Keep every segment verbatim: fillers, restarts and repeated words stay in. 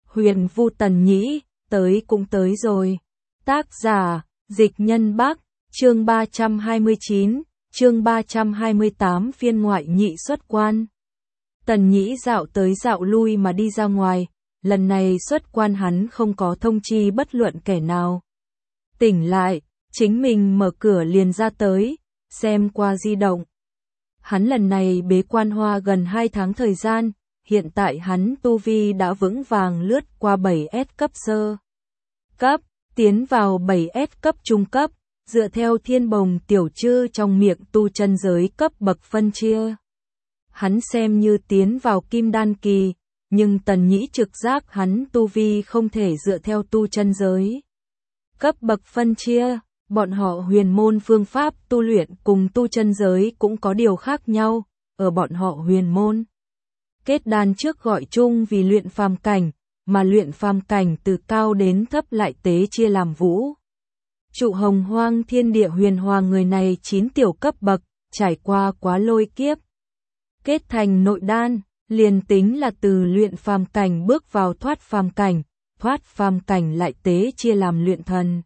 Huyền Vu Tần Nhĩ, tới cũng tới rồi. Tác giả, Dịch Nhân Bắc, chương ba trăm hai mươi chín, chương ba trăm hai mươi tám phiên ngoại nhị xuất quan. Tần Nhĩ dạo tới dạo lui mà đi ra ngoài, lần này xuất quan hắn không có thông chi bất luận kẻ nào. Tỉnh lại, chính mình mở cửa liền ra tới, xem qua di động. Hắn lần này bế quan hoa gần hai tháng thời gian, hiện tại hắn tu vi đã vững vàng lướt qua bảy S cấp sơ cấp, tiến vào bảy S cấp trung cấp, dựa theo thiên bồng tiểu chư trong miệng tu chân giới cấp bậc phân chia. Hắn xem như tiến vào kim đan kỳ, nhưng Tần Nhĩ trực giác hắn tu vi không thể dựa theo tu chân giới cấp bậc phân chia, bọn họ huyền môn phương pháp tu luyện cùng tu chân giới cũng có điều khác nhau, ở bọn họ huyền môn. Kết đan trước gọi chung vì luyện phàm cảnh, mà luyện phàm cảnh từ cao đến thấp lại tế chia làm vũ. Trụ hồng hoang thiên địa huyền hoàng người này chín tiểu cấp bậc, trải qua quá lôi kiếp. Kết thành nội đan, liền tính là từ luyện phàm cảnh bước vào thoát phàm cảnh, thoát phàm cảnh lại tế chia làm luyện thần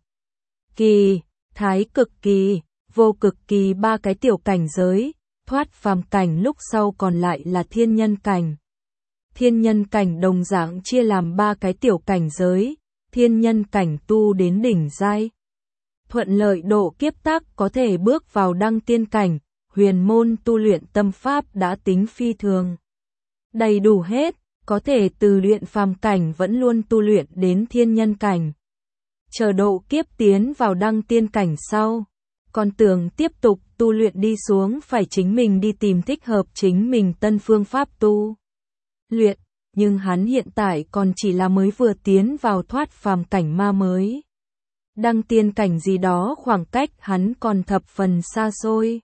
kỳ, thái cực kỳ, vô cực kỳ ba cái tiểu cảnh giới, thoát phàm cảnh lúc sau còn lại là thiên nhân cảnh. Thiên nhân cảnh đồng dạng chia làm ba cái tiểu cảnh giới, thiên nhân cảnh tu đến đỉnh giai. Thuận lợi độ kiếp tác có thể bước vào đăng tiên cảnh, huyền môn tu luyện tâm pháp đã tính phi thường. Đầy đủ hết, có thể từ luyện phàm cảnh vẫn luôn tu luyện đến thiên nhân cảnh. Chờ độ kiếp tiến vào đăng tiên cảnh sau, còn tưởng tiếp tục tu luyện đi xuống phải chính mình đi tìm thích hợp chính mình tân phương pháp tu luyện, nhưng hắn hiện tại còn chỉ là mới vừa tiến vào thoát phàm cảnh ma mới. Đăng tiên cảnh gì đó khoảng cách hắn còn thập phần xa xôi.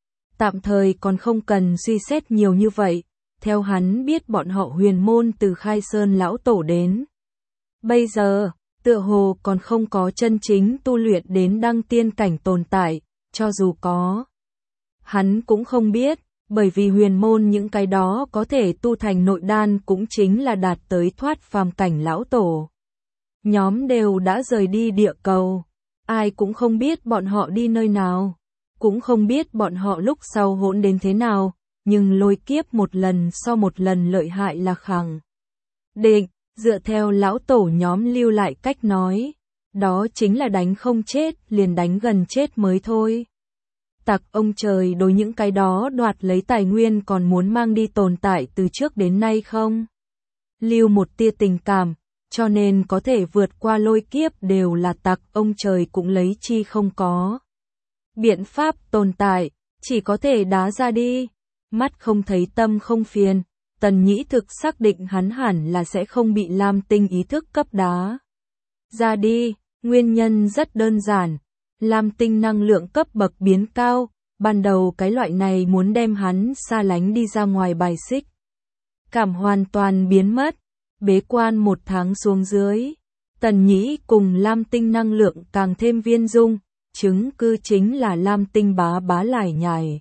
Tạm thời còn không cần suy xét nhiều như vậy, theo hắn biết bọn họ huyền môn từ Khai Sơn lão tổ đến. Bây giờ, tựa hồ còn không có chân chính tu luyện đến đăng tiên cảnh tồn tại, cho dù có. Hắn cũng không biết, bởi vì huyền môn những cái đó có thể tu thành nội đan cũng chính là đạt tới thoát phàm cảnh lão tổ. Nhóm đều đã rời đi địa cầu, ai cũng không biết bọn họ đi nơi nào, cũng không biết bọn họ lúc sau hỗn đến thế nào, nhưng lôi kiếp một lần so một lần lợi hại là khẳng định, dựa theo lão tổ nhóm lưu lại cách nói, đó chính là đánh không chết liền đánh gần chết mới thôi. Tặc ông trời đối những cái đó đoạt lấy tài nguyên còn muốn mang đi tồn tại từ trước đến nay không? Lưu một tia tình cảm, cho nên có thể vượt qua lôi kiếp đều là tặc ông trời cũng lấy chi không có. Biện pháp tồn tại, chỉ có thể đá ra đi. Mắt không thấy tâm không phiền, Tần Nhĩ thực xác định hắn hẳn là sẽ không bị Lam Tinh ý thức cấp đá ra đi, nguyên nhân rất đơn giản. Lam Tinh năng lượng cấp bậc biến cao, ban đầu cái loại này muốn đem hắn xa lánh đi ra ngoài bài xích. Cảm hoàn toàn biến mất, bế quan một tháng xuống dưới. Tần Nhĩ cùng Lam Tinh năng lượng càng thêm viên dung, chứng cứ chính là Lam Tinh bá bá lải nhải.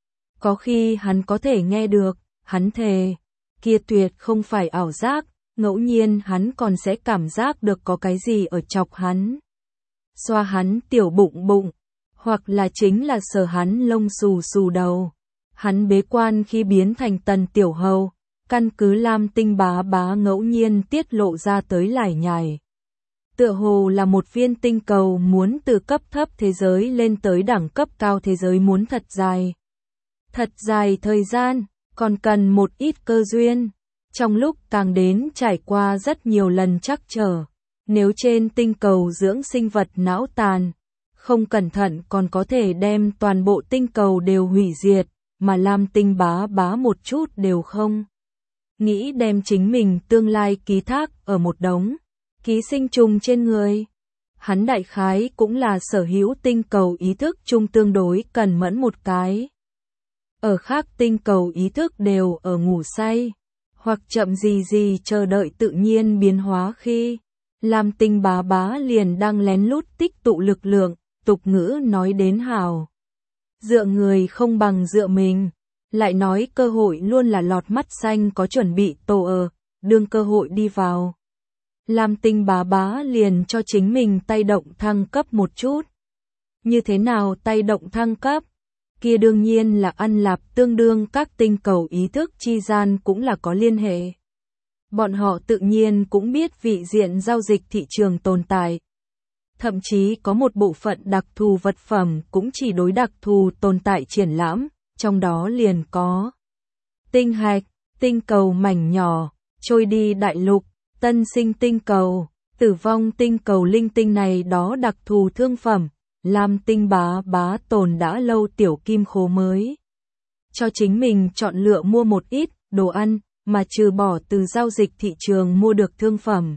Có khi hắn có thể nghe được, hắn thề, kia tuyệt không phải ảo giác, ngẫu nhiên hắn còn sẽ cảm giác được có cái gì ở chọc hắn. Xoa hắn tiểu bụng bụng, hoặc là chính là sờ hắn lông xù xù đầu. Hắn bế quan khi biến thành Tần tiểu hầu, căn cứ Lam Tinh bá bá ngẫu nhiên tiết lộ ra tới lải nhải. Tựa hồ là một viên tinh cầu muốn từ cấp thấp thế giới lên tới đẳng cấp cao thế giới muốn thật dài. Thật dài thời gian, còn cần một ít cơ duyên. Trong lúc càng đến trải qua rất nhiều lần trắc trở. Nếu trên tinh cầu dưỡng sinh vật não tàn, không cẩn thận còn có thể đem toàn bộ tinh cầu đều hủy diệt, mà Lam Tinh bá bá một chút đều không. Nghĩ đem chính mình tương lai ký thác ở một đống ký sinh trùng trên người. Hắn đại khái cũng là sở hữu tinh cầu ý thức chung tương đối cần mẫn một cái. Ở khác tinh cầu ý thức đều ở ngủ say, hoặc chậm gì gì chờ đợi tự nhiên biến hóa khi. Lam Tinh bá bá liền đang lén lút tích tụ lực lượng, tục ngữ nói đến hào. Dựa người không bằng dựa mình, lại nói cơ hội luôn là lọt mắt xanh có chuẩn bị tổ ở, đương cơ hội đi vào. Lam Tinh bá bá liền cho chính mình tay động thăng cấp một chút. Như thế nào tay động thăng cấp? Kia đương nhiên là ăn lạp tương đương các tinh cầu ý thức chi gian cũng là có liên hệ. Bọn họ tự nhiên cũng biết vị diện giao dịch thị trường tồn tại. Thậm chí có một bộ phận đặc thù vật phẩm cũng chỉ đối đặc thù tồn tại triển lãm, trong đó liền có tinh hạch, tinh cầu mảnh nhỏ, trôi đi đại lục, tân sinh tinh cầu, tử vong tinh cầu linh tinh này đó đặc thù thương phẩm. Lam Tinh bá bá tồn đã lâu tiểu kim khố mới. Cho chính mình chọn lựa mua một ít đồ ăn, mà trừ bỏ từ giao dịch thị trường mua được thương phẩm.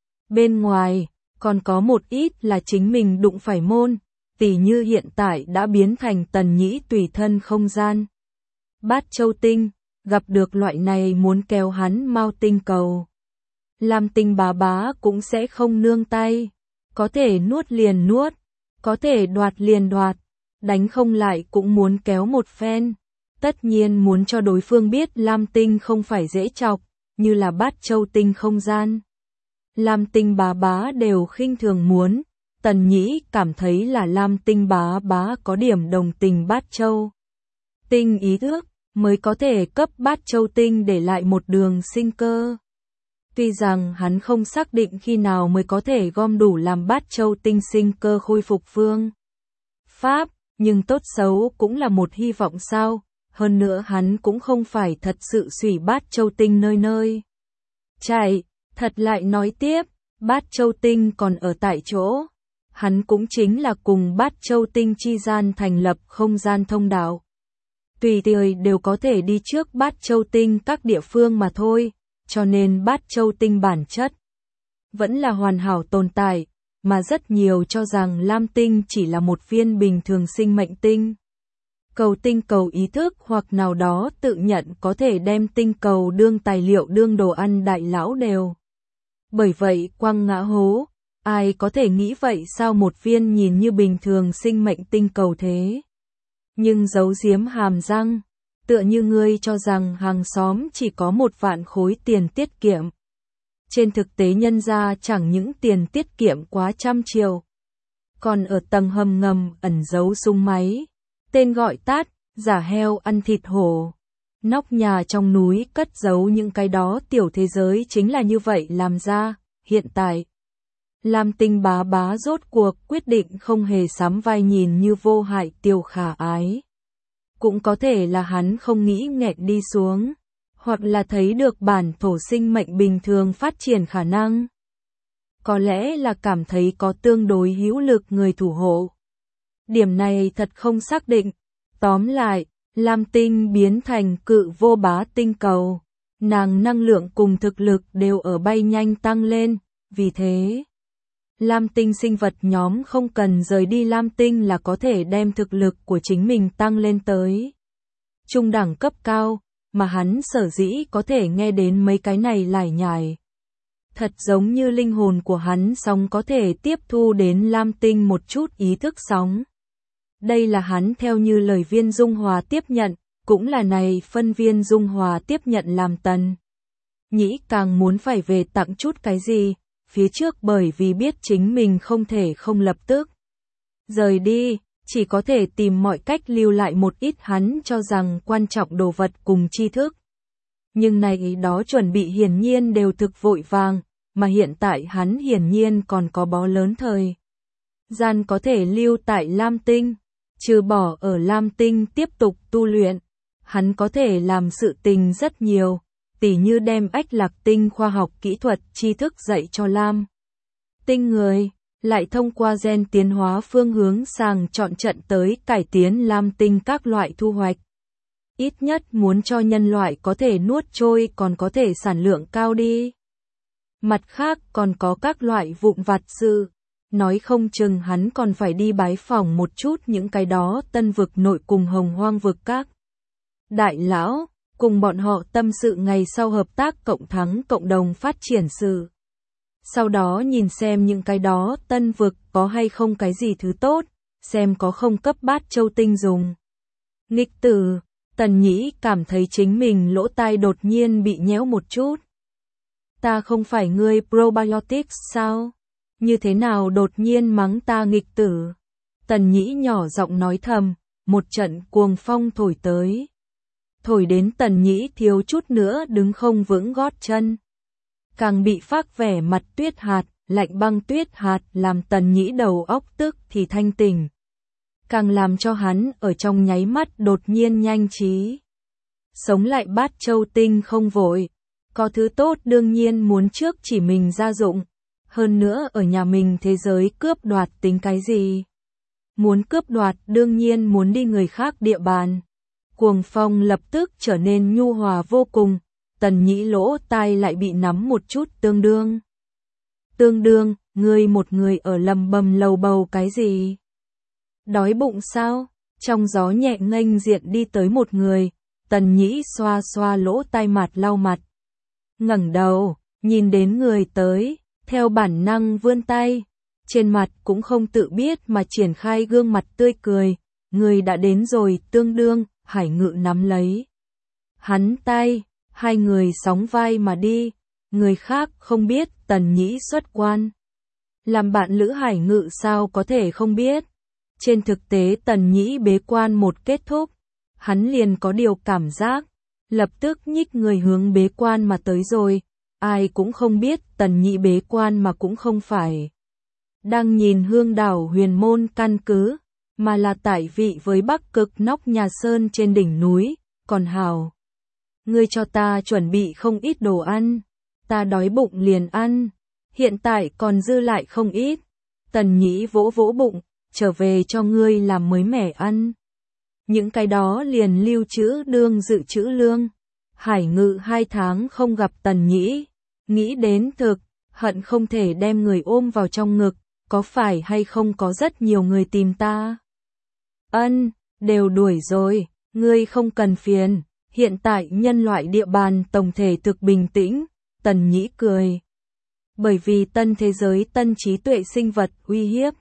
Bên ngoài, còn có một ít là chính mình đụng phải môn, tỉ như hiện tại đã biến thành tần nhĩ tùy thân không gian. Bát châu tinh, gặp được loại này muốn kéo hắn mau tinh cầu. Lam Tinh bá bá cũng sẽ không nương tay, có thể nuốt liền nuốt. Có thể đoạt liền đoạt, đánh không lại cũng muốn kéo một phen. Tất nhiên muốn cho đối phương biết Lam Tinh không phải dễ chọc, như là Bát Châu Tinh không gian. Lam Tinh bá bá đều khinh thường muốn, Tần Nhĩ cảm thấy là Lam Tinh bá bá có điểm đồng tình Bát Châu Tinh ý thức, mới có thể cấp Bát Châu Tinh để lại một đường sinh cơ. Tuy rằng hắn không xác định khi nào mới có thể gom đủ làm Bát Châu Tinh sinh cơ khôi phục phương pháp, nhưng tốt xấu cũng là một hy vọng sao, hơn nữa hắn cũng không phải thật sự xủy Bát Châu Tinh nơi nơi. Chạy, thật lại nói tiếp, Bát Châu Tinh còn ở tại chỗ, hắn cũng chính là cùng Bát Châu Tinh chi gian thành lập không gian thông đạo. Tùy thời đều có thể đi trước Bát Châu Tinh các địa phương mà thôi. Cho nên Bát Châu Tinh bản chất vẫn là hoàn hảo tồn tại, mà rất nhiều cho rằng Lam Tinh chỉ là một viên bình thường sinh mệnh tinh. Cầu tinh cầu ý thức hoặc nào đó tự nhận có thể đem tinh cầu đương tài liệu đương đồ ăn đại lão đều. Bởi vậy quăng ngã hố, ai có thể nghĩ vậy sao một viên nhìn như bình thường sinh mệnh tinh cầu thế. Nhưng giấu giếm hàm răng. Tựa như ngươi cho rằng hàng xóm chỉ có một vạn khối tiền tiết kiệm. Trên thực tế nhân ra chẳng những tiền tiết kiệm quá trăm triệu. Còn ở tầng hầm ngầm ẩn giấu súng máy. Tên gọi tắt, giả heo ăn thịt hổ. Nóc nhà trong núi cất giấu những cái đó tiểu thế giới chính là như vậy làm ra. Hiện tại, Lam Tinh bá bá rốt cuộc quyết định không hề sắm vai nhìn như vô hại tiểu khả ái. Cũng có thể là hắn không nghĩ nghẹn đi xuống, hoặc là thấy được bản thổ sinh mệnh bình thường phát triển khả năng. Có lẽ là cảm thấy có tương đối hữu lực người thủ hộ. Điểm này thật không xác định. Tóm lại, Lam Tinh biến thành cự vô bá tinh cầu. Nàng năng lượng cùng thực lực đều ở bay nhanh tăng lên, vì thế Lam Tinh sinh vật nhóm không cần rời đi Lam Tinh là có thể đem thực lực của chính mình tăng lên tới trung đẳng cấp cao, mà hắn sở dĩ có thể nghe đến mấy cái này lải nhải. Thật giống như linh hồn của hắn sóng có thể tiếp thu đến Lam Tinh một chút ý thức sóng. Đây là hắn theo như lời Viên Dung Hòa tiếp nhận, cũng là này phân Viên Dung Hòa tiếp nhận làm Tần Nhĩ càng muốn phải về tặng chút cái gì. Phía trước bởi vì biết chính mình không thể không lập tức rời đi, chỉ có thể tìm mọi cách lưu lại một ít hắn cho rằng quan trọng đồ vật cùng tri thức. Nhưng này đó chuẩn bị hiển nhiên đều thực vội vàng, mà hiện tại hắn hiển nhiên còn có bó lớn thời gian có thể lưu tại Lam Tinh, trừ bỏ ở Lam Tinh tiếp tục tu luyện, hắn có thể làm sự tình rất nhiều. Tỉ như đem ách lạc tinh khoa học kỹ thuật tri thức dạy cho Lam Tinh người, lại thông qua gen tiến hóa phương hướng sàng chọn trận tới cải tiến Lam Tinh các loại thu hoạch. Ít nhất muốn cho nhân loại có thể nuốt trôi còn có thể sản lượng cao đi. Mặt khác còn có các loại vụn vặt sự, nói không chừng hắn còn phải đi bái phỏng một chút những cái đó tân vực nội cùng hồng hoang vực các đại lão. Cùng bọn họ tâm sự ngày sau hợp tác cộng thắng cộng đồng phát triển sự. Sau đó nhìn xem những cái đó tân vực có hay không cái gì thứ tốt, xem có không cấp Bát Châu Tinh dùng. Nghịch tử, Tần Nhĩ cảm thấy chính mình lỗ tai đột nhiên bị nhéo một chút. Ta không phải người probiotics sao? Như thế nào đột nhiên mắng ta nghịch tử? Tần Nhĩ nhỏ giọng nói thầm, một trận cuồng phong thổi tới. Thổi đến Tần Nhĩ thiếu chút nữa đứng không vững gót chân. Càng bị phác vẻ mặt tuyết hạt, lạnh băng tuyết hạt làm Tần Nhĩ đầu óc tức thì thanh tỉnh. Càng làm cho hắn ở trong nháy mắt đột nhiên nhanh trí. Sống lại Bát Châu Tinh không vội. Có thứ tốt đương nhiên muốn trước chỉ mình ra dụng. Hơn nữa ở nhà mình thế giới cướp đoạt tính cái gì? Muốn cướp đoạt đương nhiên muốn đi người khác địa bàn. Cuồng phong lập tức trở nên nhu hòa vô cùng. Tần Nhĩ lỗ tai lại bị nắm một chút tương đương. Tương đương, ngươi một người ở lầm bầm lầu bầu cái gì? Đói bụng sao? Trong gió nhẹ nghênh diện đi tới một người. Tần Nhĩ xoa xoa lỗ tai mặt lau mặt. Ngẩng đầu, nhìn đến người tới, theo bản năng vươn tay. Trên mặt cũng không tự biết mà triển khai gương mặt tươi cười. Người đã đến rồi, tương đương, Hải Ngự nắm lấy hắn tay, hai người sóng vai mà đi. Người khác không biết Tần Nhĩ xuất quan. Làm bạn lữ Hải Ngự sao có thể không biết. Trên thực tế Tần Nhĩ bế quan một kết thúc, hắn liền có điều cảm giác, lập tức nhích người hướng bế quan mà tới rồi. Ai cũng không biết Tần Nhĩ bế quan mà cũng không phải đang nhìn Hương Đảo Huyền Môn căn cứ, mà là tại vị với Bắc Cực nóc nhà sơn trên đỉnh núi. Còn hào, ngươi cho ta chuẩn bị không ít đồ ăn, ta đói bụng liền ăn, hiện tại còn dư lại không ít. Tần Nhĩ vỗ vỗ bụng, trở về cho ngươi làm mới mẻ ăn. Những cái đó liền lưu trữ đương dự trữ lương. Hải Ngự hai tháng không gặp Tần Nhĩ, nghĩ đến thực, hận không thể đem người ôm vào trong ngực, có phải hay không có rất nhiều người tìm ta? Ân, đều đuổi rồi, ngươi không cần phiền, hiện tại nhân loại địa bàn tổng thể thực bình tĩnh. Tần Nhĩ cười. Bởi vì tân thế giới tân trí tuệ sinh vật uy hiếp.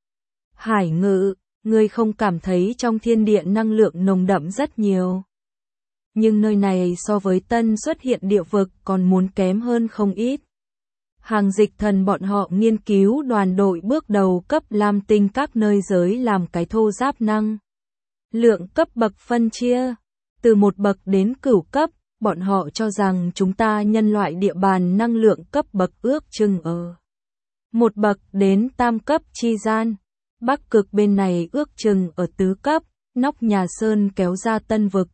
Hải Ngự, ngươi không cảm thấy trong thiên địa năng lượng nồng đậm rất nhiều. Nhưng nơi này so với tân xuất hiện địa vực còn muốn kém hơn không ít. Hàng Dịch Thần bọn họ nghiên cứu đoàn đội bước đầu cấp lam tinh các nơi giới làm cái thô giáp năng. Lượng cấp bậc phân chia. Từ một bậc đến cửu cấp, bọn họ cho rằng chúng ta nhân loại địa bàn năng lượng cấp bậc ước chừng ở một bậc đến tam cấp chi gian. Bắc Cực bên này ước chừng ở tứ cấp, nóc nhà sơn kéo ra tân vực.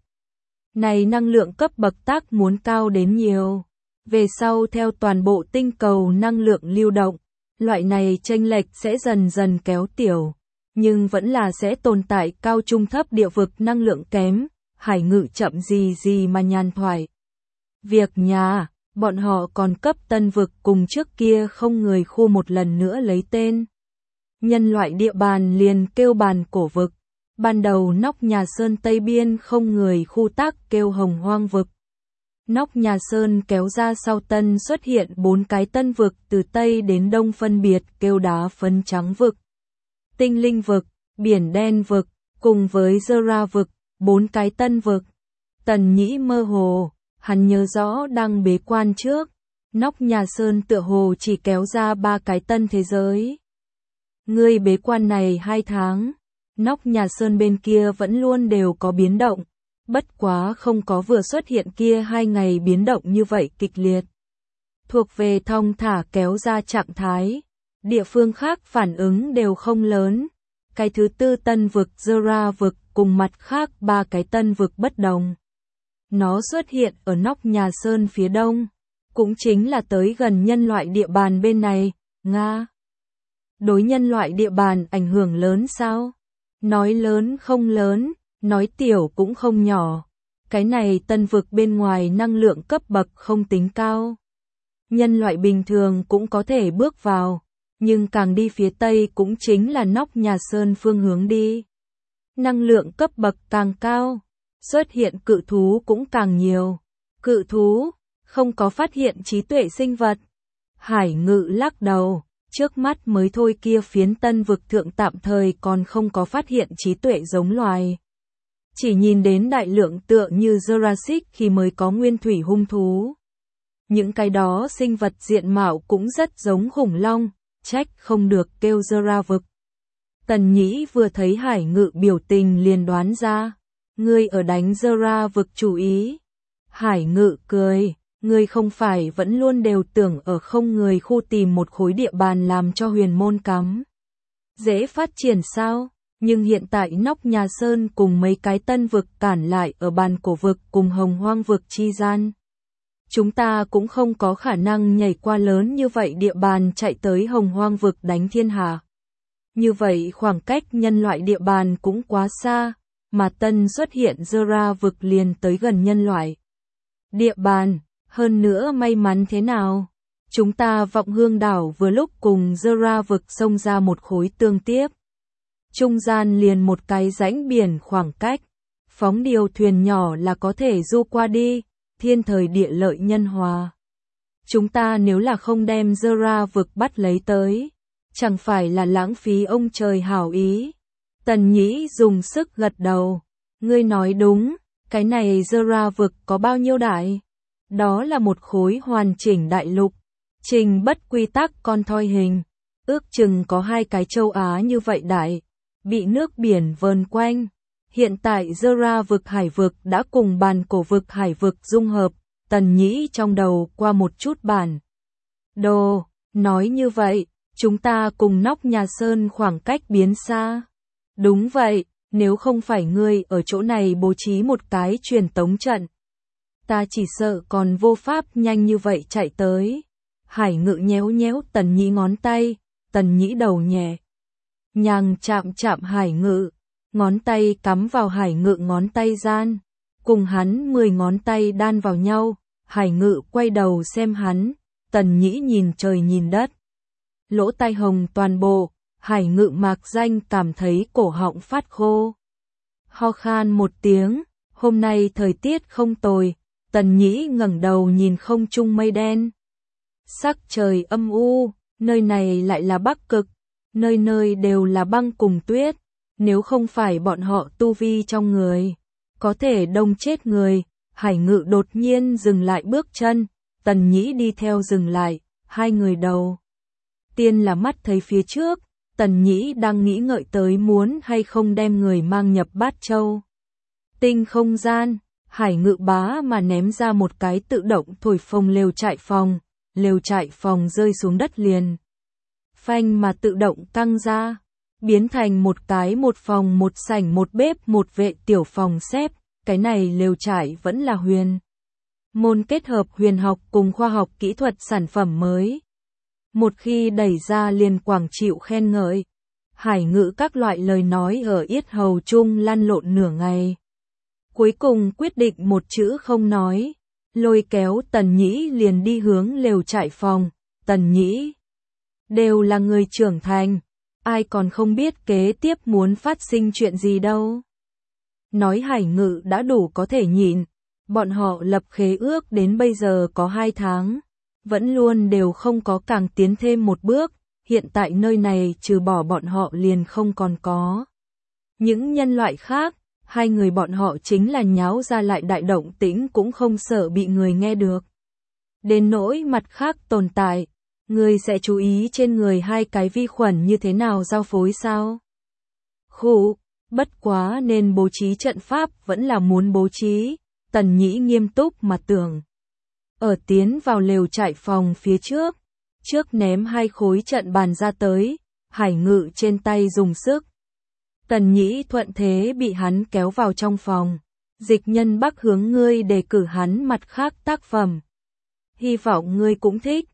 Này năng lượng cấp bậc tác muốn cao đến nhiều. Về sau theo toàn bộ tinh cầu năng lượng lưu động, loại này chênh lệch sẽ dần dần kéo tiểu, nhưng vẫn là sẽ tồn tại cao trung thấp địa vực năng lượng kém. Hải Ngự chậm gì gì mà nhàn thoại. Việc nhà, bọn họ còn cấp tân vực cùng trước kia không người khu một lần nữa lấy tên. Nhân loại địa bàn liền kêu bàn cổ vực. Ban đầu nóc nhà sơn Tây Biên không người khu tác kêu hồng hoang vực. Nóc nhà sơn kéo ra sau tân xuất hiện bốn cái tân vực từ Tây đến Đông phân biệt kêu đá phấn trắng vực, tinh linh vực, biển đen vực, cùng với Zera vực, bốn cái tân vực. Tần Nhĩ mơ hồ, hắn nhớ rõ đang bế quan trước, nóc nhà sơn tựa hồ chỉ kéo ra ba cái tân thế giới. Ngươi bế quan này hai tháng, nóc nhà sơn bên kia vẫn luôn đều có biến động. Bất quá không có vừa xuất hiện kia hai ngày biến động như vậy kịch liệt. Thuộc về thong thả kéo ra trạng thái. Địa phương khác phản ứng đều không lớn. Cái thứ tư tân vực Zera vực cùng mặt khác ba cái tân vực bất đồng. Nó xuất hiện ở nóc nhà sơn phía đông. Cũng chính là tới gần nhân loại địa bàn bên này, Nga. Đối nhân loại địa bàn ảnh hưởng lớn sao? Nói lớn không lớn. Nói tiểu cũng không nhỏ. Cái này tân vực bên ngoài năng lượng cấp bậc không tính cao. Nhân loại bình thường cũng có thể bước vào. Nhưng càng đi phía tây cũng chính là nóc nhà sơn phương hướng đi. Năng lượng cấp bậc càng cao. Xuất hiện cự thú cũng càng nhiều. Cự thú, không có phát hiện trí tuệ sinh vật. Hải Ngự lắc đầu. Trước mắt mới thôi kia phiến tân vực thượng tạm thời còn không có phát hiện trí tuệ giống loài. Chỉ nhìn đến đại lượng tựa như Jurassic khi mới có nguyên thủy hung thú. những cái đó sinh vật diện mạo cũng rất giống khủng long, trách không được kêu Zora vực. Tần Nhĩ vừa thấy Hải Ngự biểu tình liền đoán ra, ngươi ở đánh Zora vực chủ ý. Hải Ngự cười, ngươi không phải vẫn luôn đều tưởng ở không người khu tìm một khối địa bàn làm cho huyền môn cắm. Dễ phát triển sao? Nhưng hiện tại Nóc Nhà Sơn cùng mấy cái tân vực cản lại ở bàn cổ vực cùng hồng hoang vực chi gian. Chúng ta cũng không có khả năng nhảy qua lớn như vậy địa bàn chạy tới hồng hoang vực đánh thiên hà. Như vậy khoảng cách nhân loại địa bàn cũng quá xa, mà tân xuất hiện Zora vực liền tới gần nhân loại địa bàn, hơn nữa may mắn thế nào? Chúng ta Vọng Hương đảo vừa lúc cùng Zora vực xông ra một khối tương tiếp. Trung gian liền một cái rãnh biển khoảng cách, phóng điều thuyền nhỏ là có thể du qua đi, thiên thời địa lợi nhân hòa. Chúng ta nếu là không đem Zora vực bắt lấy tới, chẳng phải là lãng phí ông trời hảo ý. Tần Nhĩ dùng sức gật đầu, ngươi nói đúng, cái này Zora vực có bao nhiêu đại? Đó là một khối hoàn chỉnh đại lục, trình bất quy tắc con thoi hình, ước chừng có hai cái châu Á như vậy đại, bị nước biển vờn quanh. Hiện tại Zora vực hải vực đã cùng bàn cổ vực hải vực dung hợp, Tần Nhĩ trong đầu qua một chút bản đồ, nói như vậy, chúng ta cùng Nóc Nhà Sơn khoảng cách biến xa. Đúng vậy, nếu không phải ngươi ở chỗ này bố trí một cái truyền tống trận, ta chỉ sợ còn vô pháp nhanh như vậy chạy tới. Hải Ngự nhéo nhéo Tần Nhĩ ngón tay, Tần Nhĩ đầu nhẹ nhàng chạm chạm Hải Ngự, ngón tay cắm vào Hải Ngự ngón tay gian, cùng hắn mười ngón tay đan vào nhau. Hải Ngự quay đầu xem hắn, Tần Nhĩ nhìn trời nhìn đất, lỗ tai hồng toàn bộ. Hải Ngự mạc danh cảm thấy cổ họng phát khô, ho khan một tiếng. Hôm nay thời tiết không tồi. Tần Nhĩ ngẩng đầu nhìn không trung mây đen, sắc trời âm u, nơi này lại là Bắc Cực, nơi nơi đều là băng cùng tuyết, nếu không phải bọn họ tu vi trong người, có thể đông chết người. Hải Ngự đột nhiên dừng lại bước chân, Tần Nhĩ đi theo dừng lại, hai người đầu tiên là mắt thấy phía trước, Tần Nhĩ đang nghĩ ngợi tới muốn hay không đem người mang nhập Bát Châu tinh không gian. Hải Ngự bá mà ném ra một cái tự động thổi phồng lều trại phòng, lều trại phòng rơi xuống đất liền phanh mà tự động căng ra, biến thành một cái một phòng một sảnh một bếp một vệ tiểu phòng xếp. Cái này lều trại vẫn là huyền môn kết hợp huyền học cùng khoa học kỹ thuật sản phẩm mới, một khi đẩy ra liền quảng chịu khen ngợi. Hải Ngự các loại lời nói ở yết hầu chung lăn lộn nửa ngày, cuối cùng quyết định một chữ không nói, lôi kéo Tần Nhĩ liền đi hướng lều trại phòng. Tần Nhĩ đều là người trưởng thành, ai còn không biết kế tiếp muốn phát sinh chuyện gì đâu. Nói Hải Ngự đã đủ có thể nhịn, bọn họ lập khế ước đến bây giờ có hai tháng, vẫn luôn đều không có càng tiến thêm một bước, hiện tại nơi này trừ bỏ bọn họ liền không còn có những nhân loại khác. Hai người bọn họ chính là nháo ra lại đại động tĩnh cũng không sợ bị người nghe được. Đến nỗi mặt khác tồn tại, người sẽ chú ý trên người hai cái vi khuẩn như thế nào giao phối sao? Khụ, bất quá nên bố trí trận pháp vẫn là muốn bố trí, Tần Nhĩ nghiêm túc mà tưởng. Ở tiến vào lều trại phòng phía trước, trước ném hai khối trận bàn ra tới, Hải Ngự trên tay dùng sức. Tần Nhĩ thuận thế bị hắn kéo vào trong phòng. Dịch Nhân Bắc hướng ngươi đề cử hắn mặt khác tác phẩm, hy vọng ngươi cũng thích.